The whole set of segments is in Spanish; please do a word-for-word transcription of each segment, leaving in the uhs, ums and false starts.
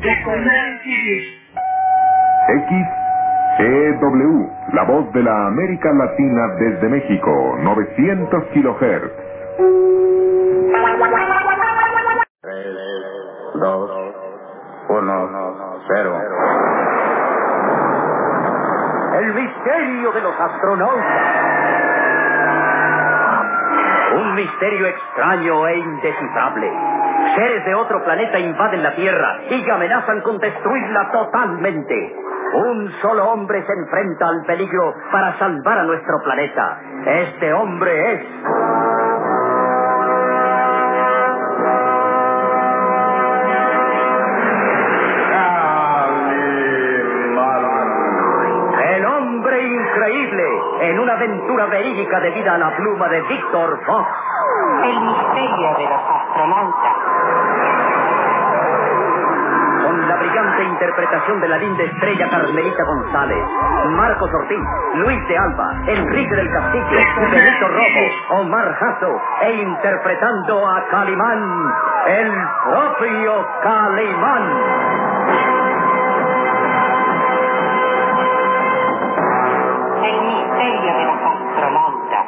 X E W, la voz de la América Latina desde México, novecientos kilohertz. tres, dos, uno, cero. El misterio de los astronautas. Un misterio extraño e indescifrable. Seres de otro planeta invaden la Tierra y amenazan con destruirla totalmente. Un solo hombre se enfrenta al peligro para salvar a nuestro planeta. Este hombre es... el hombre increíble, en una aventura verídica debida a la pluma de Víctor Fox. El misterio de los astronautas. Con la brillante interpretación de la linda estrella Carmelita González, Marcos Ortiz, Luis de Alba, Enrique del Castillo, Benito Romo, Omar Jasso, e interpretando a Calimán, el propio Calimán. El misterio de los astronautas.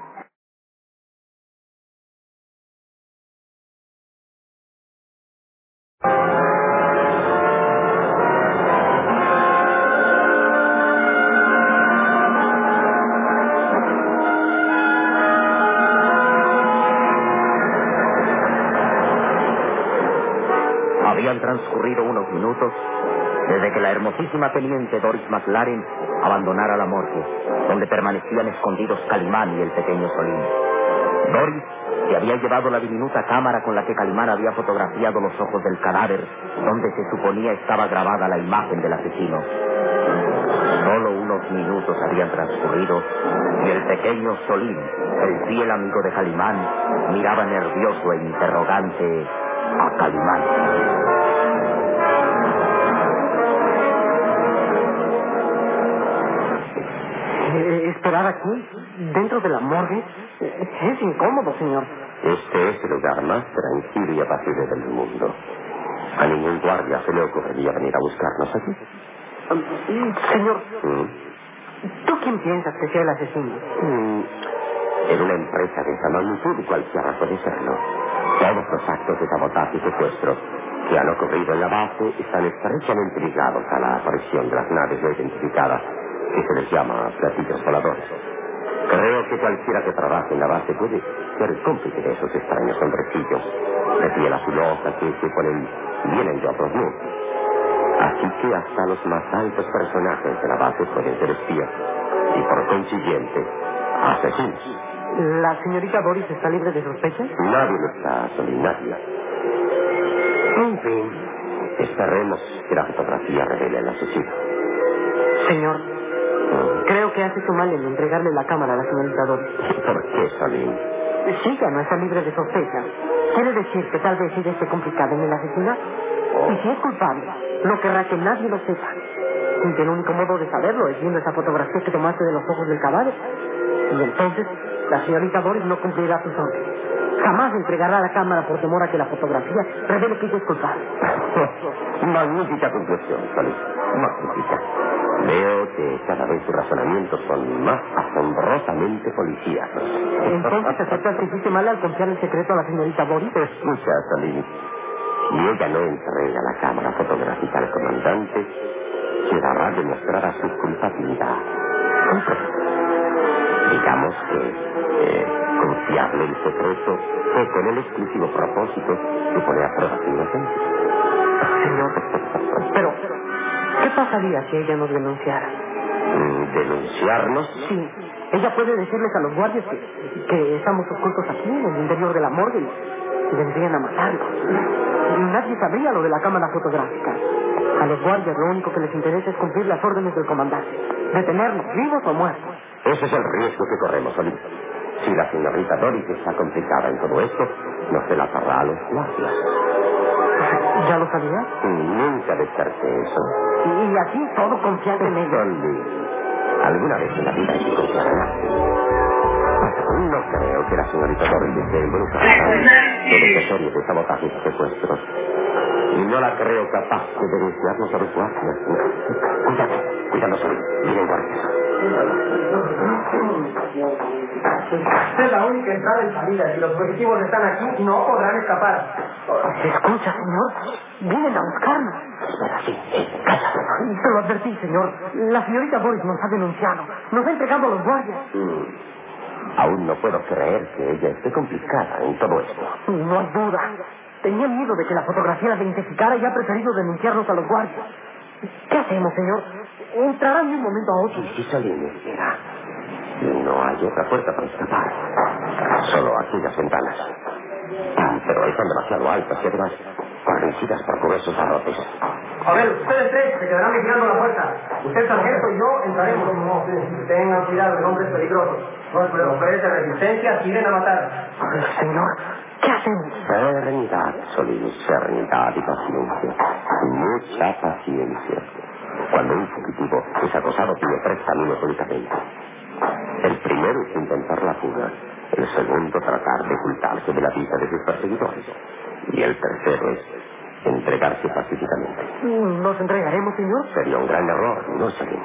Habían transcurrido unos minutos desde que la hermosísima teniente Doris McLaren abandonara la morgue, donde permanecían escondidos Calimán y el pequeño Solín. Doris se había llevado la diminuta cámara con la que Calimán había fotografiado los ojos del cadáver, donde se suponía estaba grabada la imagen del asesino. Solo unos minutos habían transcurrido y el pequeño Solín, el fiel amigo de Calimán, miraba nervioso e interrogante a Calimán. Eh, ¿Esperar aquí? ¿Dentro de la morgue? Eh, Es incómodo, señor. Este es el lugar más tranquilo y apacible del mundo. A ningún guardia se le ocurriría venir a buscarnos aquí. Um, señor, ¿Mm? ¿tú quién piensas que sea el asesino? Mm, En una empresa de esa magnitud cualquiera puede serlo. Todos los actos de sabotaje y secuestro que han ocurrido en la base están estrechamente ligados a la aparición de las naves no identificadas, que se les llama platillos voladores. Creo que cualquiera que trabaje en la base puede ser cómplice de esos extraños hombrecillos de piel azulosa que se ponen vienen de otros mundos. Así que hasta los más altos personajes de la base pueden ser espías y por consiguiente asesinos. ¿La señorita Doris está libre de sospechas? Nadie lo está, Solín, nadie. En fin. Esperemos que la fotografía revele al asesino. Señor, ¿Mm? creo que hace hecho mal en entregarle la cámara a la señorita Doris. ¿Por qué, Solín? Sí, ya no está libre de sospechas. Quiere decir que tal vez ella esté complicada en el asesinato. Y si es culpable, no querrá que nadie lo sepa. Y que el único modo de saberlo es viendo esa fotografía que tomaste de los ojos del cadáver. Y entonces, la señorita Doris no cumplirá sus órdenes. Jamás entregará la cámara por temor a que la fotografía revele que ella es culpable. Magnífica conclusión, Solín. Magnífica. Veo que cada vez tus razonamientos son más asombrosamente policíacos. Entonces, ¿aceptas que hiciste mal al confiar el secreto a la señorita Doris? Escucha, Solín. Si ella no entrega la cámara fotográfica al comandante, quedará demostrada su culpabilidad. Digamos que eh, confiarle el secreto fue con el exclusivo propósito de poner a prueba su inocencia. Señor, pero, ¿qué pasaría si ella nos denunciara? Mm, ¿Denunciarnos? Sí, ella puede decirles a los guardias que, que estamos ocultos aquí, en el interior de la morgue, y vendrían a matarlos. Y nadie sabría lo de la cámara fotográfica. A los guardias lo único que les interesa es cumplir las órdenes del comandante. Detenernos, vivos o muertos. Ese es el riesgo que corremos, Solín. Si la señorita Doris está complicada en todo esto, nos delatará a los guardias. ¿Ya lo sabías? Nunca descarté eso. Y así todo confiar en ella. Solín, alguna vez en la vida hay que confiar en alguien. No creo que la señorita Doris esté involucrada en esta serie de sabotajes y secuestros. Y no la creo capaz de denunciarnos a los guardias. Cuidado, cuidado, Solín. Miren, guardias. Es la única entrada y salida. Si los fugitivos están aquí, no podrán escapar. ¿Se escucha, señor? Vienen a buscarnos. Espera, sí. Eh, calla. Se lo advertí, señor. La señorita Boris nos ha denunciado. Nos ha entregado a los guardias. Mm. Aún no puedo creer que ella esté complicada en todo esto. No hay duda. Tenía miedo de que la fotografía la identificara y ha preferido denunciarnos a los guardias. ¿Qué hacemos, señor? Entrarán de un momento a otro. Y si Solín espera. Y no hay otra puerta para escapar. Solo aquellas ventanas. Ah, pero están demasiado altas y además corregidas por gruesos barrotes. A ver, ustedes tres se quedarán vigilando la puerta. Usted, sargento, y yo entraremos. No, tengan cuidado, el hombre es peligroso. Los mujeres de resistencia quieren a matar. Señor, ¿qué hacemos? Serenidad, Solín, serenidad y paciencia. Mucha paciencia. Cuando un fugitivo es acosado tiene tres caminos únicamente. El primero es intentar la fuga. El segundo, tratar de ocultarse de la vista de sus perseguidores. Y el tercero es entregarse pacíficamente. ¿Nos entregaremos, señor? Sería un gran error, ¿no, Solín?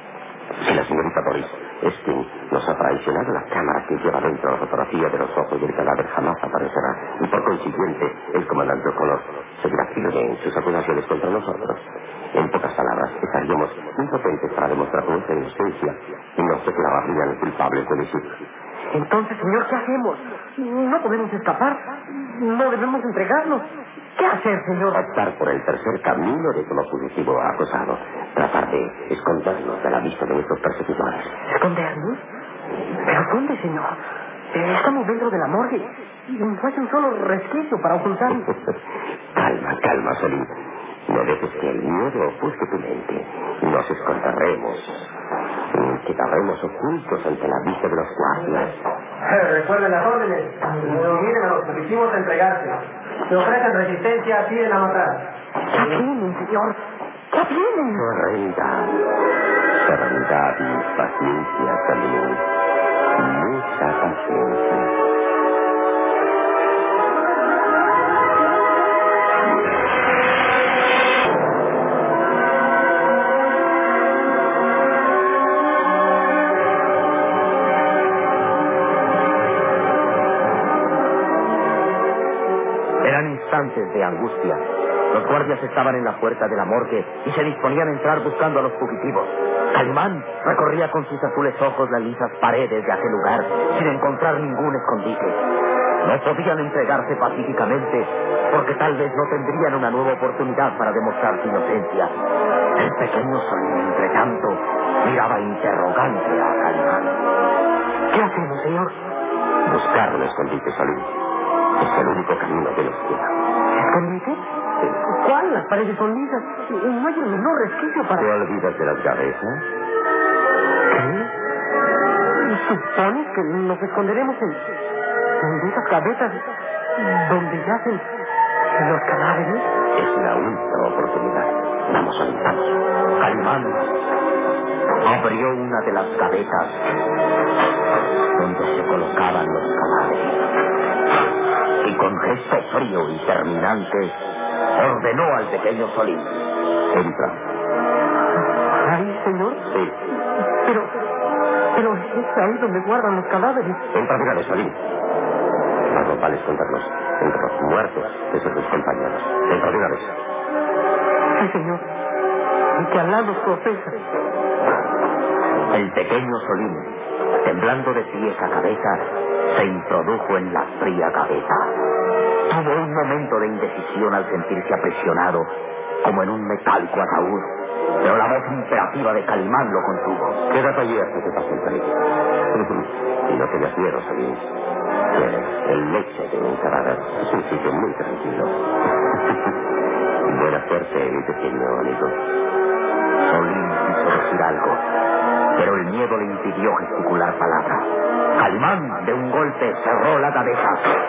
Si la señorita Boris es quien nos ha traicionado, la cámara que lleva dentro la fotografía de los ojos del cadáver jamás aparecerá. Y por consiguiente, el comandante O'Connor seguirá firme en sus acusaciones contra nosotros. En pocas palabras, estaríamos impotentes para demostrar nuestra inocencia y nos declararían culpables de decir. Entonces, señor, ¿qué hacemos? No podemos escapar. No debemos entregarnos. ¿Qué hacer, señor? Optar por el tercer camino de todo fugitivo acosado. Tratar de escondernos de la vista de nuestros perseguidores. ¿Escondernos? ¿Pero dónde, señor? Estamos dentro de la morgue. No hay un solo resquicio para ocultarnos. Calma, calma, Solín. No dejes que el miedo ofusque tu mente. Nos esconderemos. Quedaremos ocultos ante la vista de los guardias. Recuerden las órdenes. Miren a los fugitivos a entregarse. Si ofrecen resistencia, piden a matar. ¿Qué vienen, señor? ¿Qué vienen? Serenidad. Serenidad y paciencia, Solín. Mucha paciencia. Instantes de angustia. Los guardias estaban en la puerta de la morgue y se disponían a entrar buscando a los fugitivos. Calimán recorría con sus azules ojos las lisas paredes de aquel lugar sin encontrar ningún escondite. No podían entregarse pacíficamente porque tal vez no tendrían una nueva oportunidad para demostrar su inocencia. El pequeño Solín, entre tanto, miraba interrogante a Calimán. ¿Qué hacemos, señor? Buscar un escondite, Solín. Es el único camino que nos queda. ¿Escondite? Sí. ¿Cuál? Las paredes son lisas. No hay el menor resquicio para... ¿Te olvidas de las cabezas? ¿Qué? ¿Supones que nos esconderemos en, en esas cabezas donde yacen los cadáveres? Es la única oportunidad. Vamos, Solín, vamos. Calimán abrió una de las gavetas donde se colocaban los cadáveres. Y con gesto frío y terminante ordenó al pequeño Solín. Entra. ¿Ahí, señor? Sí. Pero, pero es ahí donde guardan los cadáveres. Entra, mira, Solín. Más nos vale escondernos entre los muertos de sus compañeros. Entra de una vez. Sí, señor. Y que Alá nos proteja. El pequeño Solín, temblando de pies a cabeza, se introdujo en la fría gaveta. Tuvo un momento de indecisión al sentirse aprisionado, como en un metálico ataúd, pero la voz imperativa de Calimán lo contuvo. Quédate allí hasta que pase el peligro. Y no tengas miedo, Solín. Que el lecho de un cadáver es un sitio muy tranquilo. Buena suerte, mi pequeño amigo. Solín quiso decir algo, pero el miedo le impidió gesticular palabra. Calimán, de un golpe, cerró la cabeza.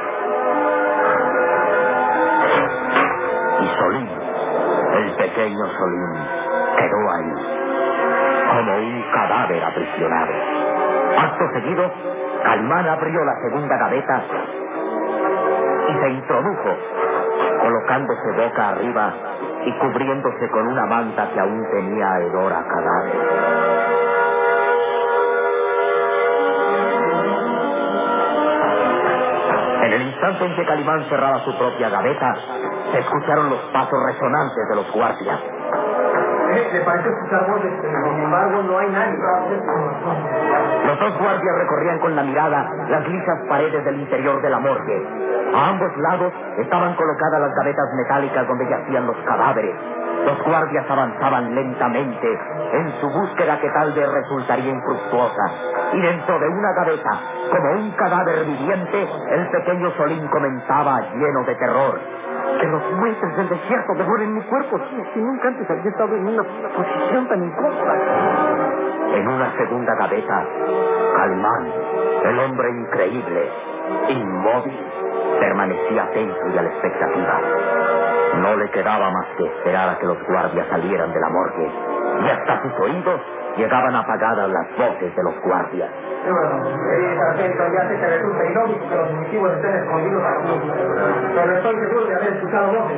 Y Solín, el pequeño Solín, quedó ahí, como un cadáver aprisionado. Acto seguido, Calimán abrió la segunda gaveta y se introdujo colocándose boca arriba y cubriéndose con una manta que aún tenía hedor a cadáver. En el instante en que Calimán cerraba su propia gaveta, se escucharon los pasos resonantes de los guardias. Eh, le parece escuchar voces, pero sin embargo no hay nadie. Los dos guardias recorrían con la mirada las lisas paredes del interior de la morgue. A ambos lados estaban colocadas las gavetas metálicas donde yacían los cadáveres. Los guardias avanzaban lentamente en su búsqueda que tal vez resultaría infructuosa. Y dentro de una gaveta, como un cadáver viviente, el pequeño Solín comentaba lleno de terror. Que los buitres del desierto devoren mi cuerpo. Si nunca antes había estado en una posición tan incómoda. En una segunda gaveta, Calimán, el hombre increíble, inmóvil, permanecía atento y a la expectativa. No le quedaba más que esperar a que los guardias salieran de la morgue. Y hasta sus oídos llegaban apagadas las voces de los guardias. Sí, sargento, ya sé que resulta ilógico que los fugitivos estén escondidos aquí. Pero estoy seguro de haber escuchado voces.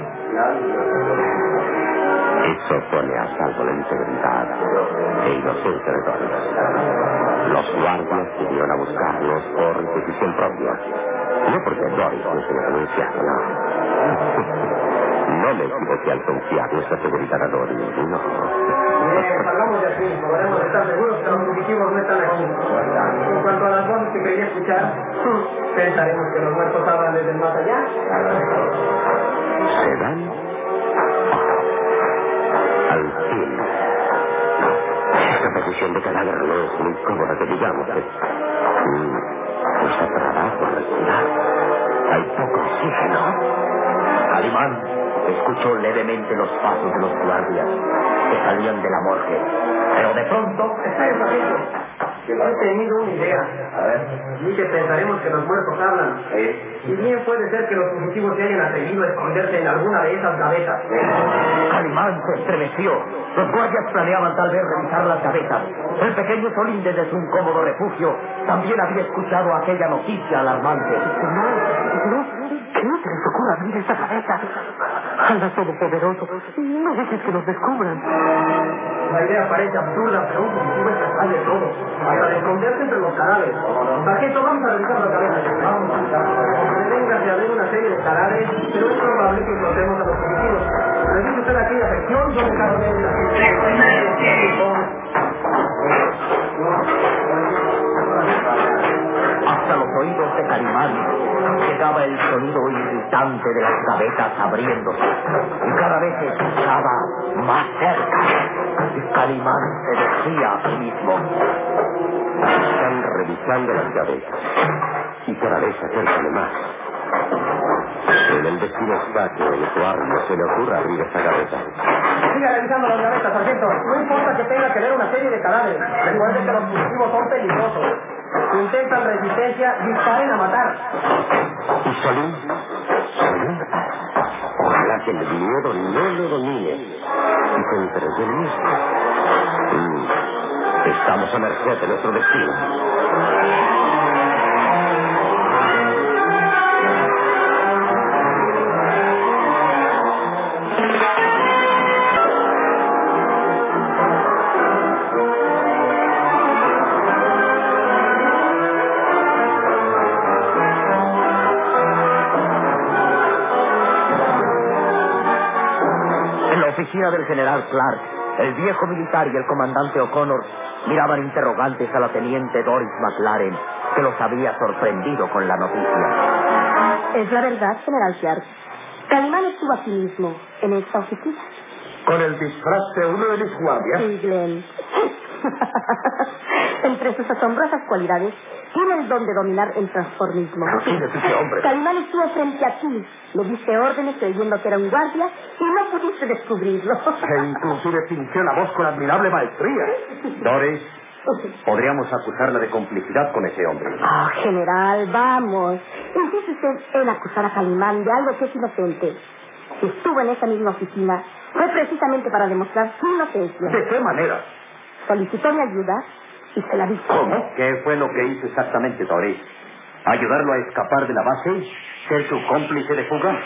Eso pone a salvo la integridad e inocencia de todos. Los guardias vinieron a buscarlos por decisión propia. No porque Doris nos haya denunciado, no. No me equivoqué al confiar nuestra seguridad a Doris, no. Bien, hablamos de aquí. Podremos estar seguros que los fugitivos no están aquí. En cuanto a las voces que quería escuchar, pensaremos que los muertos hablan desde el más allá. ¿Se dan? Al fin. Esta posición de cadáver no es muy cómoda, que digamos. Mm, pues aterrará por respirar. Hay poco oxígeno. Calimán escuchó levemente los pasos de los guardias que salían de la morgue. Pero de pronto... Espera, sargento. Que he tenido una idea. A ver. Ni que pensaremos que los muertos hablan. ¿Eh? Y bien puede ser que los fugitivos se hayan atrevido a esconderse en alguna de esas gavetas. Calimán se estremeció. Los guardias planeaban tal vez revisar las gavetas. El pequeño Solín, desde su incómodo refugio, también había escuchado aquella noticia alarmante. No, no, que no se les ocurra abrir esta gaveta. Anda todopoderoso. No dejes que nos descubran. La idea parece absurda, pero un fugitivo es capaz de todo. Hasta de esconderse entre los cadáveres. Sargento, vamos a revisar las gavetas. Vamos. Deténgase a abrir una serie de cadáveres, pero es probable que encontremos a los fugitivos. Revise usted aquella sección donde está Hasta los oídos de Calimán llegaba el sonido irritante de las gavetas abriéndose, y cada vez se escuchaba más cerca. Y Calimán se decía a sí mismo: Están revisando las gavetas y cada vez se acercan más. En el destino está que el guardia se le ocurra abrir esta gaveta. Siga revisando las gavetas, sargento. No importa que tenga que ver una serie de cadáveres. Recuerden que los fugitivos son peligrosos. Si intentan resistencia, disparen a matar. ¿Y Solín? ¿Solín? Ojalá que el miedo no lo domine y se entregue el mismo. Mm. Estamos a merced de nuestro destino. En la oficina del general Clark, el viejo militar y el comandante O'Connor miraban interrogantes a la teniente Doris McLaren, que los había sorprendido con la noticia. Es la verdad, general Clark. Calimán estuvo aquí mismo, en esta oficina. ¿Con el disfraz de uno de mis guardias? Sí, Glenn. Entre sus asombrosas cualidades, tiene el don de dominar el transformismo. ¿Pero quién es ese hombre? Calimán estuvo frente a ti. Le diste órdenes creyendo que era un guardia y no pudiste descubrirlo. E inclusive fingió la voz con admirable maestría. Doris, podríamos acusarla de complicidad con ese hombre. Oh, general, vamos. Empiece usted en acusar a Calimán de algo que es inocente. Si estuvo en esa misma oficina, fue precisamente para demostrar su inocencia. ¿De qué manera? Solicitó mi ayuda y se la di. ¿Cómo? ¿Qué fue lo que hizo exactamente, Doris? ¿Ayudarlo a escapar de la base? ¿Ser su cómplice de fuga?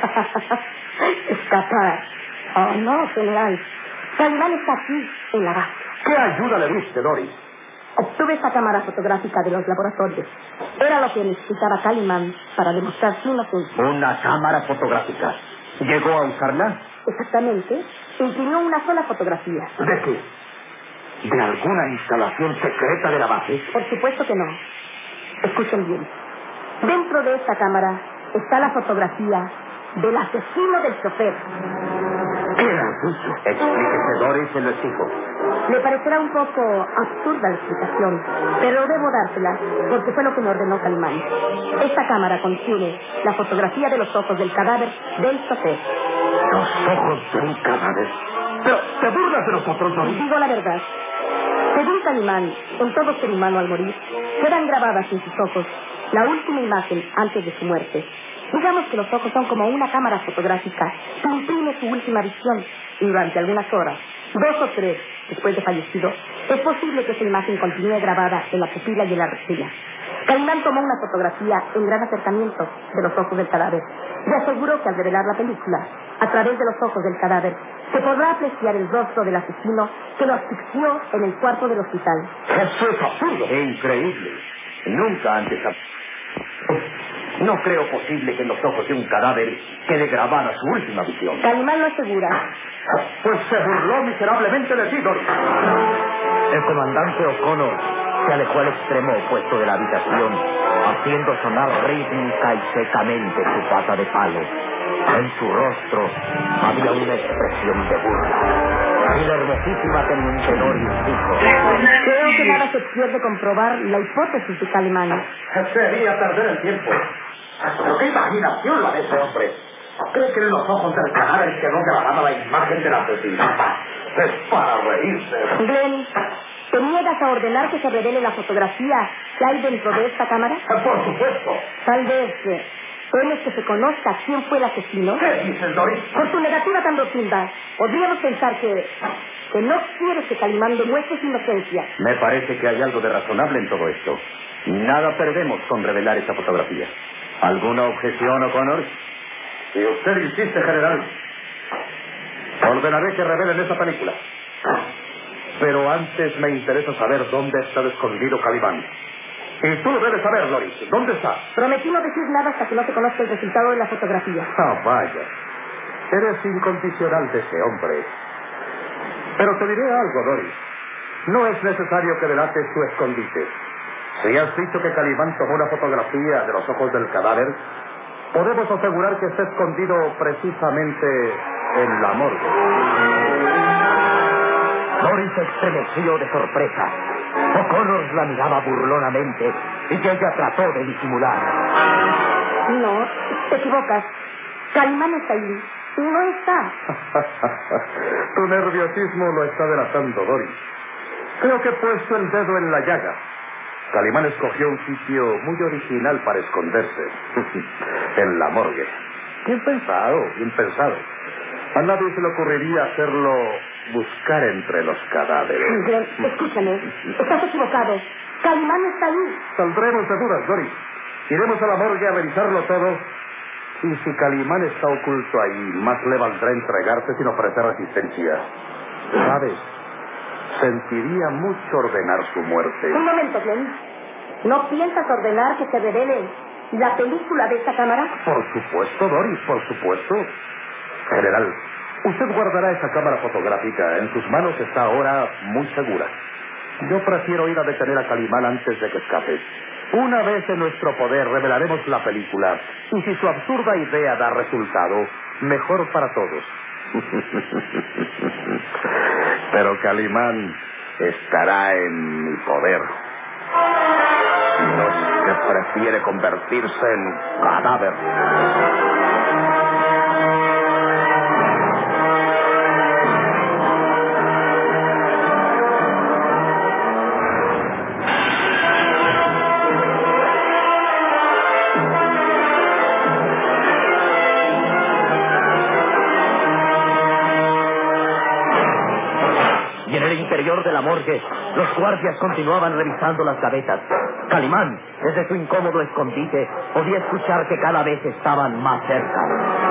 Escapar. Oh, no, general. Calimán está aquí, en la base. ¿Qué ayuda le diste, Doris? Obtuve esta cámara fotográfica de los laboratorios. Era lo que necesitaba Calimán para demostrar su inocencia. ¿Una cámara fotográfica? ¿Llegó a usarla? Exactamente. Imprimió una sola fotografía. ¿De qué? ¿De alguna instalación secreta de la base? Por supuesto que no. Escuchen bien. Dentro de esta cámara está la fotografía del asesino del chofer. ¿Qué has dicho? Explíquese, Doris, se lo exijo. Le parecerá un poco absurda la explicación, pero debo dársela porque fue lo que me ordenó Calimán. Esta cámara contiene la fotografía de los ojos del cadáver del chofer. ¿Los ojos de un cadáver? Pero, ¿te burlas de nosotros, Doris? Digo la verdad. Según Calimán, en todo ser humano al morir, quedan grabadas en sus ojos la última imagen antes de su muerte. Digamos que los ojos son como una cámara fotográfica que imprime su última visión y durante algunas horas, dos o tres después de fallecido, es posible que esa imagen continúe grabada en la pupila y en la retina. Calimán tomó una fotografía en gran acercamiento de los ojos del cadáver y aseguró que al revelar la película, a través de los ojos del cadáver, se podrá apreciar el rostro del asesino que lo asfixió en el cuarto del hospital. ¡Eso es absurdo! ¡Increíble! Nunca antes... No creo posible que en los ojos de un cadáver quede grabada su última visión. Calimán lo asegura. Pues se burló miserablemente de ti, Doris. El comandante O'Connor se alejó al extremo opuesto de la habitación, haciendo sonar rítmica y secamente su pata de palo. En su rostro había una expresión de burla. Y la hermosísima teniente Doris dijo: Creo que nada se pierde comprobar la hipótesis de Calimán. Sería perder el tiempo. Pero qué imaginación la de ese hombre. ¿Cree que en los ojos del cadáver quedó grabada la imagen de la asesina? Es para reírse. Glenn, ¿te niegas a ordenar que se revele la fotografía que hay dentro de esta cámara? Por supuesto. Tal vez eh, temes que se conozca quién fue el asesino. ¿Qué dices, Doris? Por tu negativa tan rotunda, podríamos pensar que, que no quieres que Calimán demuestre su inocencia. Me parece que hay algo de razonable en todo esto. Nada perdemos con revelar esa fotografía. ¿Alguna objeción, O'Connor? Si usted insiste, general, ordenaré que revelen esa película. Pero antes me interesa saber dónde está escondido Calimán. Y tú lo debes saber, Doris. ¿Dónde está? Prometí no decir nada hasta que no se conozca el resultado de la fotografía. Ah, vaya. Eres incondicional de ese hombre. Pero te diré algo, Doris. No es necesario que delates tu escondite. Si has dicho que Calimán tomó una fotografía de los ojos del cadáver, podemos asegurar que está escondido precisamente en la morgue. Doris se estremeció de sorpresa. O'Connor la miraba burlonamente y ella trató de disimular. No, te equivocas. Calimán está ahí. No está. Tu nerviosismo lo está delatando, Doris. Creo que he puesto el dedo en la llaga. Calimán escogió un sitio muy original para esconderse. En la morgue. Bien pensado, bien pensado. A nadie se le ocurriría hacerlo buscar entre los cadáveres. Glenn, escúchame. Estás equivocado. Calimán está ahí. Saldremos de dudas, Doris. Iremos a la morgue a revisarlo todo. Y si Calimán está oculto ahí, más le valdrá entregarse sin ofrecer resistencia. ¿Sabes? Sentiría mucho ordenar su muerte. Un momento, Glenn. ¿No piensas ordenar que se revele la película de esta cámara? Por supuesto, Doris, por supuesto. General, usted guardará esa cámara fotográfica. En sus manos está ahora muy segura. Yo prefiero ir a detener a Calimán antes de que escape. Una vez en nuestro poder revelaremos la película. Y si su absurda idea da resultado, mejor para todos. Pero Calimán estará en mi poder. No es que prefiere convertirse en cadáver. Y en el interior de la morgue, los guardias continuaban revisando las gavetas. Calimán, desde su incómodo escondite, podía escuchar que cada vez estaban más cerca.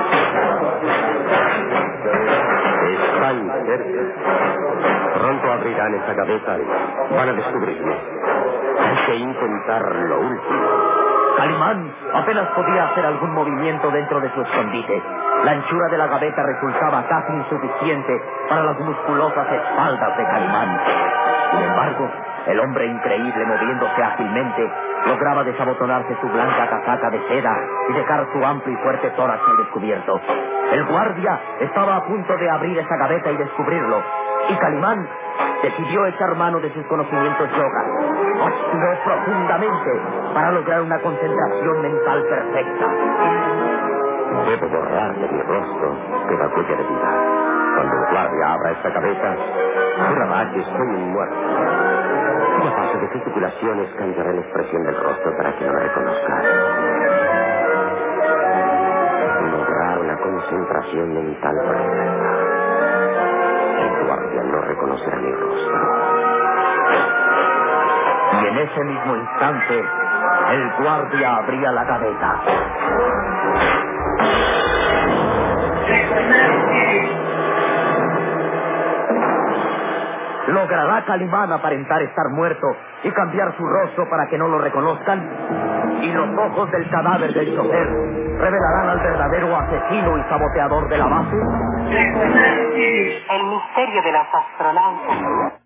Están cerca. Pronto abrirán esa gaveta y van a descubrirme. Hay que intentar lo último. Calimán apenas podía hacer algún movimiento dentro de su escondite. La anchura de la gaveta resultaba casi insuficiente para las musculosas espaldas de Calimán. Sin embargo, el hombre increíble, moviéndose ágilmente, lograba desabotonarse su blanca casaca de seda y dejar su amplio y fuerte tórax al descubierto. El guardia estaba a punto de abrir esa gaveta y descubrirlo, y Calimán decidió echar mano de sus conocimientos yoga. Obstinó profundamente para lograr una concentración mental perfecta. Debo borrar de mi rostro toda huella de vida. Cuando el guardia abra esta gaveta, jurará que estoy muerto. Y a paso de gesticulaciones cambiaré la expresión del rostro para que no me reconozca. Lograr una concentración mental perfecta. El guardia no reconocerá mi rostro. Y en ese mismo instante, el guardia abría la gaveta. ¿Logrará Calimán aparentar estar muerto y cambiar su rostro para que no lo reconozcan? ¿Y los ojos del cadáver del chofer revelarán al verdadero asesino y saboteador de la base? El misterio de los astronautas.